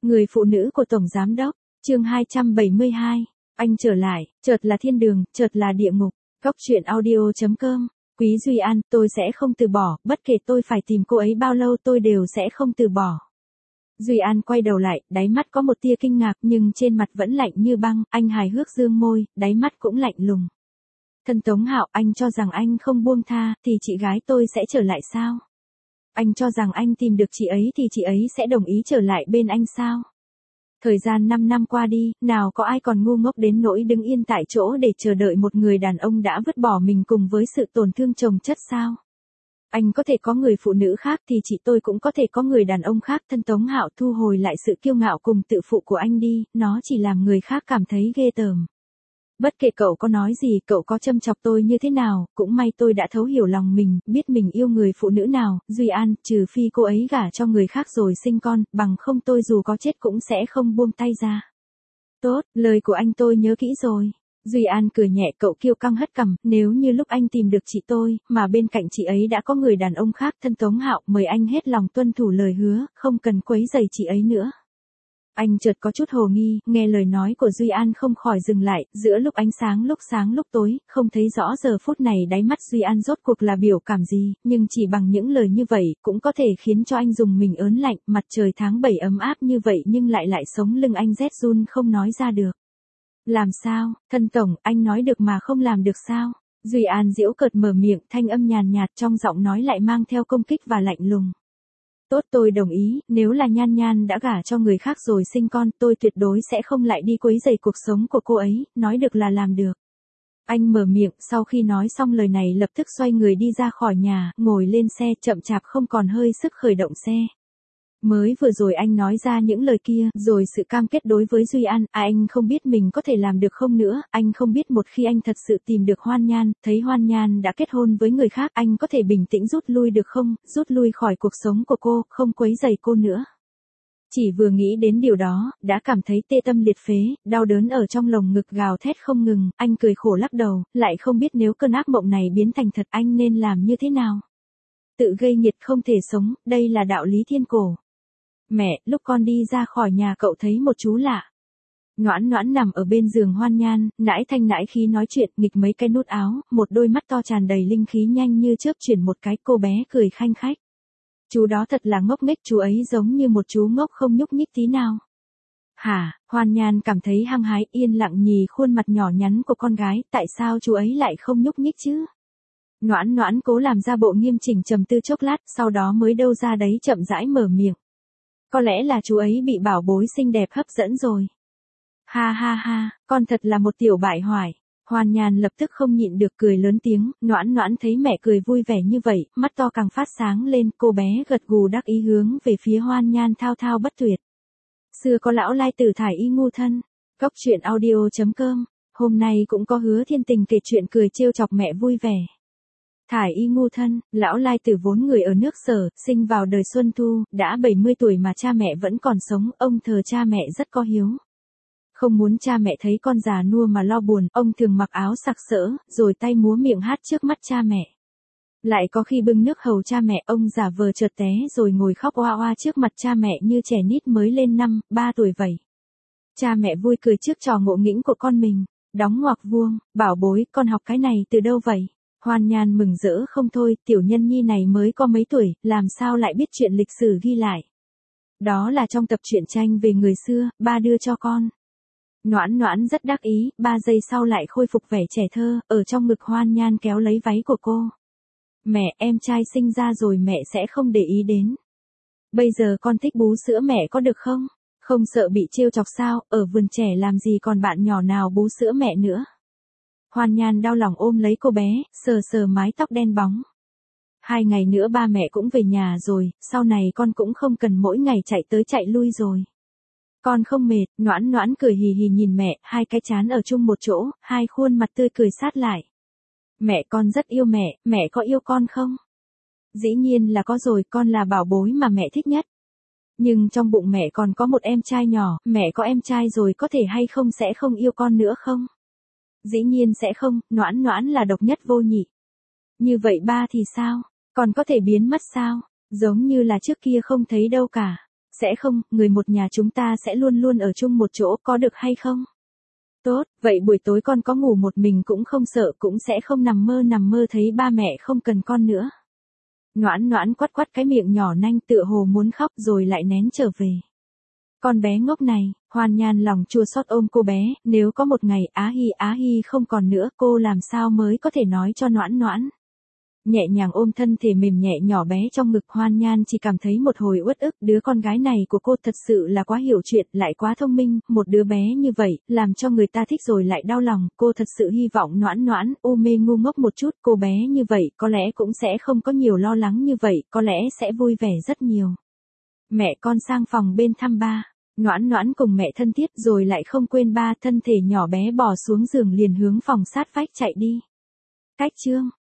Người phụ nữ của Tổng Giám Đốc, chương 272. Anh trở lại, chợt là thiên đường, chợt là địa ngục. Góc truyện audio.com. Quý Duy An, tôi sẽ không từ bỏ, bất kể tôi phải tìm cô ấy bao lâu tôi đều sẽ không từ bỏ. Duy An quay đầu lại, đáy mắt có một tia kinh ngạc nhưng trên mặt vẫn lạnh như băng, anh hài hước dương môi, đáy mắt cũng lạnh lùng. Thân Tống Hạo, anh cho rằng anh không buông tha, thì chị gái tôi sẽ trở lại sao? Anh cho rằng anh tìm được chị ấy thì chị ấy sẽ đồng ý trở lại bên anh sao? Thời gian 5 năm qua đi, nào có ai còn ngu ngốc đến nỗi đứng yên tại chỗ để chờ đợi một người đàn ông đã vứt bỏ mình cùng với sự tổn thương chồng chất sao? Anh có thể có người phụ nữ khác thì chị tôi cũng có thể có người đàn ông khác. Thân Tống Hạo thu hồi lại sự kiêu ngạo cùng tự phụ của anh đi, nó chỉ làm người khác cảm thấy ghê tởm. Bất kể cậu có nói gì, cậu có châm chọc tôi như thế nào, cũng may tôi đã thấu hiểu lòng mình, biết mình yêu người phụ nữ nào. Duy An, trừ phi cô ấy gả cho người khác rồi sinh con, bằng không tôi dù có chết cũng sẽ không buông tay ra. Tốt, lời của anh tôi nhớ kỹ rồi. Duy An cười nhẹ, cậu kiêu căng hất cằm, nếu như lúc anh tìm được chị tôi, mà bên cạnh chị ấy đã có người đàn ông khác. Thân Tống Hạo, mời anh hết lòng tuân thủ lời hứa, không cần quấy rầy chị ấy nữa. Anh chợt có chút hồ nghi, nghe lời nói của Duy An không khỏi dừng lại, giữa lúc ánh sáng lúc tối, không thấy rõ giờ phút này đáy mắt Duy An rốt cuộc là biểu cảm gì, nhưng chỉ bằng những lời như vậy, cũng có thể khiến cho anh dùng mình ớn lạnh. Mặt trời tháng 7 ấm áp như vậy nhưng lại sống lưng anh rét run không nói ra được. Làm sao, thân tổng, anh nói được mà không làm được sao? Duy An giễu cợt mở miệng, thanh âm nhàn nhạt trong giọng nói lại mang theo công kích và lạnh lùng. Tốt, tôi đồng ý, nếu là Nhan Nhan đã gả cho người khác rồi sinh con, tôi tuyệt đối sẽ không lại đi quấy rầy cuộc sống của cô ấy, nói được là làm được. Anh mở miệng, sau khi nói xong lời này lập tức xoay người đi ra khỏi nhà, ngồi lên xe, chậm chạp không còn hơi sức khởi động xe. Mới vừa rồi anh nói ra những lời kia, rồi sự cam kết đối với Duy An, anh không biết mình có thể làm được không nữa, anh không biết một khi anh thật sự tìm được Hoan Nhan, thấy Hoan Nhan đã kết hôn với người khác, anh có thể bình tĩnh rút lui được không, rút lui khỏi cuộc sống của cô, không quấy rầy cô nữa. Chỉ vừa nghĩ đến điều đó, đã cảm thấy tê tâm liệt phế, đau đớn ở trong lồng ngực gào thét không ngừng, anh cười khổ lắc đầu, lại không biết nếu cơn ác mộng này biến thành thật anh nên làm như thế nào. Tự gây nghiệt không thể sống, đây là đạo lý thiên cổ. Mẹ, lúc con đi ra khỏi nhà cậu thấy một chú lạ. Noãn Noãn nằm ở bên giường Hoan Nhan, nãi thanh nãi khí nói chuyện, nghịch mấy cái nút áo, một đôi mắt to tràn đầy linh khí nhanh như chớp chuyển một cái, cô bé cười khanh khách. Chú đó thật là ngốc nghếch, chú ấy giống như một chú ngốc không nhúc nhích tí nào. Hả, Hoan Nhan cảm thấy hăng hái, yên lặng nhì khuôn mặt nhỏ nhắn của con gái, tại sao chú ấy lại không nhúc nhích chứ? Noãn Noãn cố làm ra bộ nghiêm chỉnh trầm tư chốc lát, sau đó mới đâu ra đấy chậm rãi mở miệng. Có lẽ là chú ấy bị bảo bối xinh đẹp hấp dẫn rồi. Ha ha ha, con thật là một tiểu bại hoại. Hoan Nhan lập tức không nhịn được cười lớn tiếng, Noãn Noãn thấy mẹ cười vui vẻ như vậy, mắt to càng phát sáng lên, cô bé gật gù đắc ý hướng về phía Hoan Nhan thao thao bất tuyệt. Xưa có lão lai tử thải y ngu thân. Góc truyện audio.com. Hôm nay cũng có Hứa Thiên Tình kể chuyện cười trêu chọc mẹ vui vẻ. Thải y ngu thân, lão lai tử vốn người ở nước Sở, sinh vào đời Xuân Thu, đã 70 tuổi mà cha mẹ vẫn còn sống, ông thờ cha mẹ rất có hiếu. Không muốn cha mẹ thấy con già nua mà lo buồn, ông thường mặc áo sặc sỡ, rồi tay múa miệng hát trước mắt cha mẹ. Lại có khi bưng nước hầu cha mẹ, ông giả vờ chợt té rồi ngồi khóc oa oa trước mặt cha mẹ như trẻ nít mới lên 3 tuổi vậy. Cha mẹ vui cười trước trò ngộ nghĩnh của con mình, đóng ngoặc vuông, bảo bối, con học cái này từ đâu vậy? Hoan Nhan mừng rỡ không thôi, tiểu nhân nhi này mới có mấy tuổi, làm sao lại biết chuyện lịch sử ghi lại. Đó là trong tập truyện tranh về người xưa, ba đưa cho con. Noãn Noãn rất đắc ý, 3 giây sau lại khôi phục vẻ trẻ thơ, ở trong ngực Hoan Nhan kéo lấy váy của cô. Mẹ, em trai sinh ra rồi mẹ sẽ không để ý đến. Bây giờ con thích bú sữa mẹ có được không? Không sợ bị trêu chọc sao, ở vườn trẻ làm gì còn bạn nhỏ nào bú sữa mẹ nữa. Hoan Nhan đau lòng ôm lấy cô bé, sờ sờ mái tóc đen bóng. 2 ngày nữa ba mẹ cũng về nhà rồi, sau này con cũng không cần mỗi ngày chạy tới chạy lui rồi. Con không mệt, Noãn Noãn cười hì hì nhìn mẹ, hai cái trán ở chung một chỗ, hai khuôn mặt tươi cười sát lại. Mẹ con rất yêu mẹ có yêu con không? Dĩ nhiên là có rồi, con là bảo bối mà mẹ thích nhất. Nhưng trong bụng mẹ còn có một em trai nhỏ, mẹ có em trai rồi có thể hay không sẽ không yêu con nữa không? Dĩ nhiên sẽ không, Noãn Noãn là độc nhất vô nhị. Như vậy ba thì sao? Còn có thể biến mất sao? Giống như là trước kia không thấy đâu cả. Sẽ không, người một nhà chúng ta sẽ luôn luôn ở chung một chỗ, có được hay không? Tốt, vậy buổi tối con có ngủ một mình cũng không sợ, cũng sẽ không nằm mơ thấy ba mẹ không cần con nữa. Noãn Noãn quắt quắt cái miệng nhỏ nanh tựa hồ muốn khóc rồi lại nén trở về. Con bé ngốc này, Hoan Nhan lòng chua xót ôm cô bé, nếu có một ngày Á Hi không còn nữa, cô làm sao mới có thể nói cho Noãn Noãn. Nhẹ nhàng ôm thân thể mềm nhẹ nhỏ bé trong ngực, Hoan Nhan chỉ cảm thấy một hồi uất ức, đứa con gái này của cô thật sự là quá hiểu chuyện, lại quá thông minh, một đứa bé như vậy, làm cho người ta thích rồi lại đau lòng, cô thật sự hy vọng Noãn Noãn, u mê ngu ngốc một chút, cô bé như vậy, có lẽ cũng sẽ không có nhiều lo lắng như vậy, có lẽ sẽ vui vẻ rất nhiều. Mẹ con sang phòng bên thăm ba. Noãn Noãn cùng mẹ thân thiết rồi lại không quên ba, thân thể nhỏ bé bò xuống giường liền hướng phòng sát vách chạy đi. Cách chương